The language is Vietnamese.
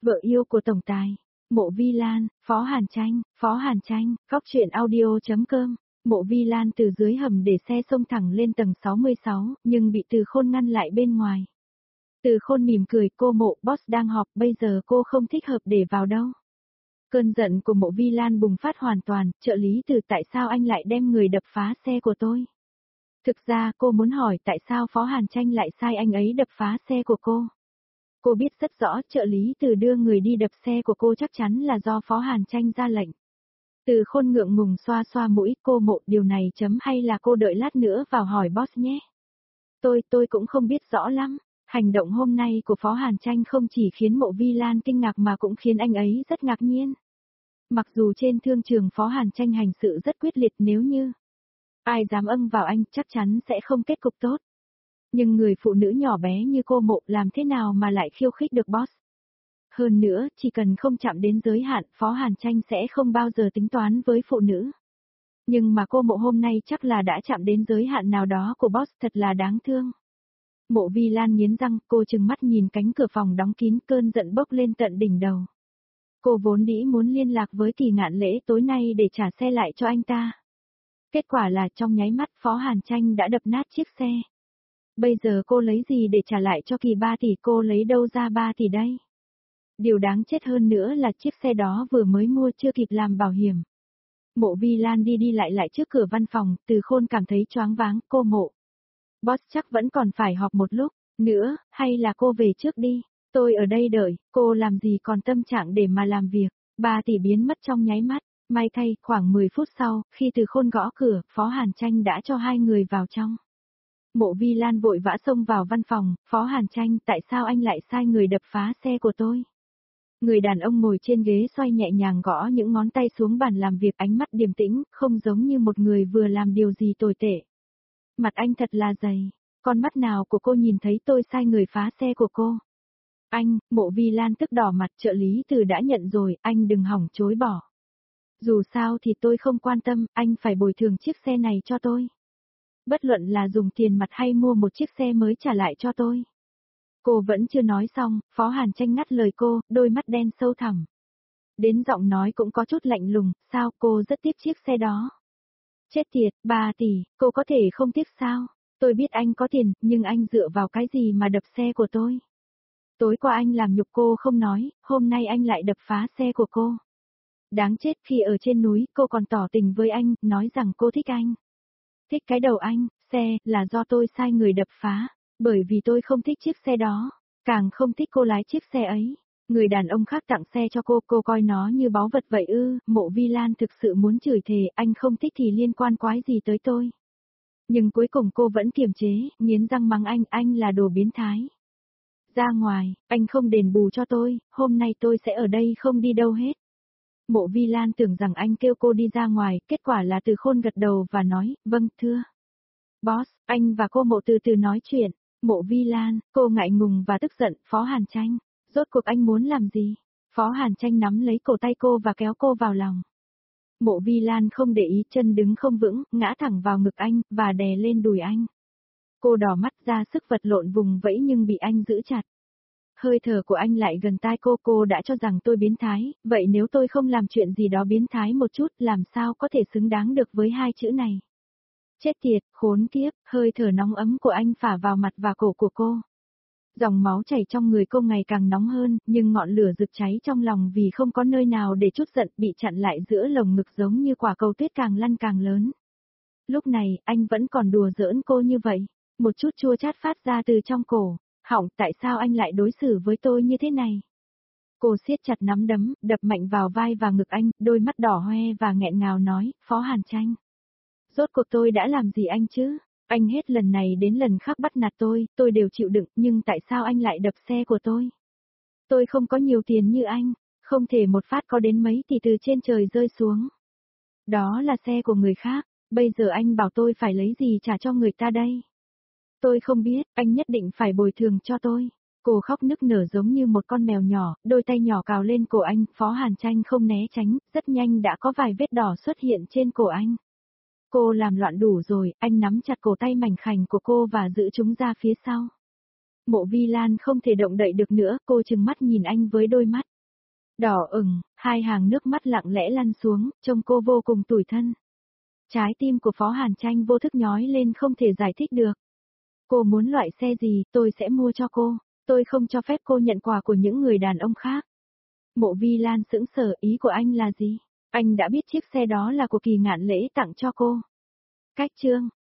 Vợ yêu của tổng tài. Mộ Vi Lan, Phó Hàn Tranh, Cóc truyện audio.com. Mộ Vi Lan từ dưới hầm để xe xông thẳng lên tầng 66, nhưng bị Từ Khôn ngăn lại bên ngoài. Từ Khôn mỉm cười, cô Mộ, boss đang họp, bây giờ cô không thích hợp để vào đâu. Cơn giận của Mộ Vi Lan bùng phát hoàn toàn, trợ lý Từ, tại sao anh lại đem người đập phá xe của tôi? Thực ra cô muốn hỏi tại sao Phó Hàn Tranh lại sai anh ấy đập phá xe của cô. Cô biết rất rõ trợ lý Từ đưa người đi đập xe của cô chắc chắn là do Phó Hàn Tranh ra lệnh. Từ Khôn ngượng ngùng xoa xoa mũi, cô Mộ, điều này hay là cô đợi lát nữa vào hỏi boss nhé. Tôi cũng không biết rõ lắm. Hành động hôm nay của Phó Hàn Tranh không chỉ khiến Mộ Vi Lan kinh ngạc mà cũng khiến anh ấy rất ngạc nhiên. Mặc dù trên thương trường Phó Hàn Tranh hành sự rất quyết liệt, nếu như ai dám âng vào anh chắc chắn sẽ không kết cục tốt. Nhưng người phụ nữ nhỏ bé như cô Mộ làm thế nào mà lại khiêu khích được boss? Hơn nữa, chỉ cần không chạm đến giới hạn, Phó Hàn Tranh sẽ không bao giờ tính toán với phụ nữ. Nhưng mà cô Mộ hôm nay chắc là đã chạm đến giới hạn nào đó của boss, thật là đáng thương. Mộ Vi Lan nghiến răng, cô trừng mắt nhìn cánh cửa phòng đóng kín, cơn giận bốc lên tận đỉnh đầu. Cô vốn dĩ muốn liên lạc với Kỳ Ngạn Lễ tối nay để trả xe lại cho anh ta. Kết quả là trong nháy mắt Phó Hàn Tranh đã đập nát chiếc xe. Bây giờ cô lấy gì để trả lại cho Kỳ 3 tỷ, cô lấy đâu ra 3 tỷ đây? Điều đáng chết hơn nữa là chiếc xe đó vừa mới mua chưa kịp làm bảo hiểm. Mộ Vi Lan đi lại trước cửa văn phòng, Từ Khôn cảm thấy choáng váng, cô Mộ. Boss chắc vẫn còn phải họp một lúc nữa, hay là cô về trước đi, tôi ở đây đợi, cô làm gì còn tâm trạng để mà làm việc. 3 tỷ biến mất trong nháy mắt, may thay, khoảng 10 phút sau, khi Từ Khôn gõ cửa, Phó Hàn Tranh đã cho hai người vào trong. Mộ Vi Lan vội vã xông vào văn phòng, Phó Hàn Tranh, tại sao anh lại sai người đập phá xe của tôi? Người đàn ông ngồi trên ghế xoay nhẹ nhàng gõ những ngón tay xuống bàn làm việc, ánh mắt điềm tĩnh, không giống như một người vừa làm điều gì tồi tệ. Mặt anh thật là dày, con mắt nào của cô nhìn thấy tôi sai người phá xe của cô? Anh, Mộ Vi Lan tức đỏ mặt, trợ lý Từ đã nhận rồi, anh đừng hỏng chối bỏ. Dù sao thì tôi không quan tâm, anh phải bồi thường chiếc xe này cho tôi. Bất luận là dùng tiền mặt hay mua một chiếc xe mới trả lại cho tôi. Cô vẫn chưa nói xong, Phó Hàn Tranh ngắt lời cô, đôi mắt đen sâu thẳm. Đến giọng nói cũng có chút lạnh lùng, sao cô rất tiếc chiếc xe đó? Chết tiệt, 3 tỷ, cô có thể không tiếc sao? Tôi biết anh có tiền, nhưng anh dựa vào cái gì mà đập xe của tôi? Tối qua anh làm nhục cô không nói, hôm nay anh lại đập phá xe của cô. Đáng chết, khi ở trên núi, cô còn tỏ tình với anh, nói rằng cô thích anh. Thích cái đầu anh, xe, là do tôi sai người đập phá, bởi vì tôi không thích chiếc xe đó, càng không thích cô lái chiếc xe ấy. Người đàn ông khác tặng xe cho cô coi nó như báu vật vậy ư? Mộ Vi Lan thực sự muốn chửi thề, anh không thích thì liên quan quái gì tới tôi. Nhưng cuối cùng cô vẫn kiềm chế, nghiến răng mắng anh là đồ biến thái. Ra ngoài, anh không đền bù cho tôi, hôm nay tôi sẽ ở đây không đi đâu hết. Mộ Vi Lan tưởng rằng anh kêu cô đi ra ngoài, kết quả là Từ Khôn gật đầu và nói, vâng, thưa. Boss, anh và cô Mộ từ từ nói chuyện. Mộ Vi Lan, cô ngại ngùng và tức giận, Phó Hàn Tranh, rốt cuộc anh muốn làm gì? Phó Hàn Tranh nắm lấy cổ tay cô và kéo cô vào lòng. Mộ Vi Lan không để ý, chân đứng không vững, ngã thẳng vào ngực anh, và đè lên đùi anh. Cô đỏ mắt ra sức vật lộn vùng vẫy nhưng bị anh giữ chặt. Hơi thở của anh lại gần tai cô đã cho rằng tôi biến thái, vậy nếu tôi không làm chuyện gì đó biến thái một chút, làm sao có thể xứng đáng được với hai chữ này? Chết tiệt, khốn kiếp, hơi thở nóng ấm của anh phả vào mặt và cổ của cô. Dòng máu chảy trong người cô ngày càng nóng hơn, nhưng ngọn lửa rực cháy trong lòng vì không có nơi nào để trút giận bị chặn lại giữa lồng ngực giống như quả cầu tuyết càng lăn càng lớn. Lúc này, anh vẫn còn đùa giỡn cô như vậy, một chút chua chát phát ra từ trong cổ. Hỏng, tại sao anh lại đối xử với tôi như thế này? Cô siết chặt nắm đấm, đập mạnh vào vai và ngực anh, đôi mắt đỏ hoe và nghẹn ngào nói, Phó Hàn Tranh. Rốt cuộc tôi đã làm gì anh chứ? Anh hết lần này đến lần khác bắt nạt tôi đều chịu đựng, nhưng tại sao anh lại đập xe của tôi? Tôi không có nhiều tiền như anh, không thể một phát có đến mấy tỷ từ trên trời rơi xuống. Đó là xe của người khác, bây giờ anh bảo tôi phải lấy gì trả cho người ta đây? Tôi không biết, anh nhất định phải bồi thường cho tôi. Cô khóc nức nở giống như một con mèo nhỏ, đôi tay nhỏ cào lên cổ anh, Phó Hàn Tranh không né tránh, rất nhanh đã có vài vết đỏ xuất hiện trên cổ anh. Cô làm loạn đủ rồi, anh nắm chặt cổ tay mảnh khảnh của cô và giữ chúng ra phía sau. Mộ Vi Lan không thể động đậy được nữa, cô trừng mắt nhìn anh với đôi mắt Đỏ ửng, hai hàng nước mắt lặng lẽ lăn xuống, trông cô vô cùng tủi thân. Trái tim của Phó Hàn Tranh vô thức nhói lên không thể giải thích được. Cô muốn loại xe gì, tôi sẽ mua cho cô. Tôi không cho phép cô nhận quà của những người đàn ông khác. Mộ Vi Lan sững sờ, ý của anh là gì? Anh đã biết chiếc xe đó là của Kỳ Ngạn Lễ tặng cho cô. Cách chương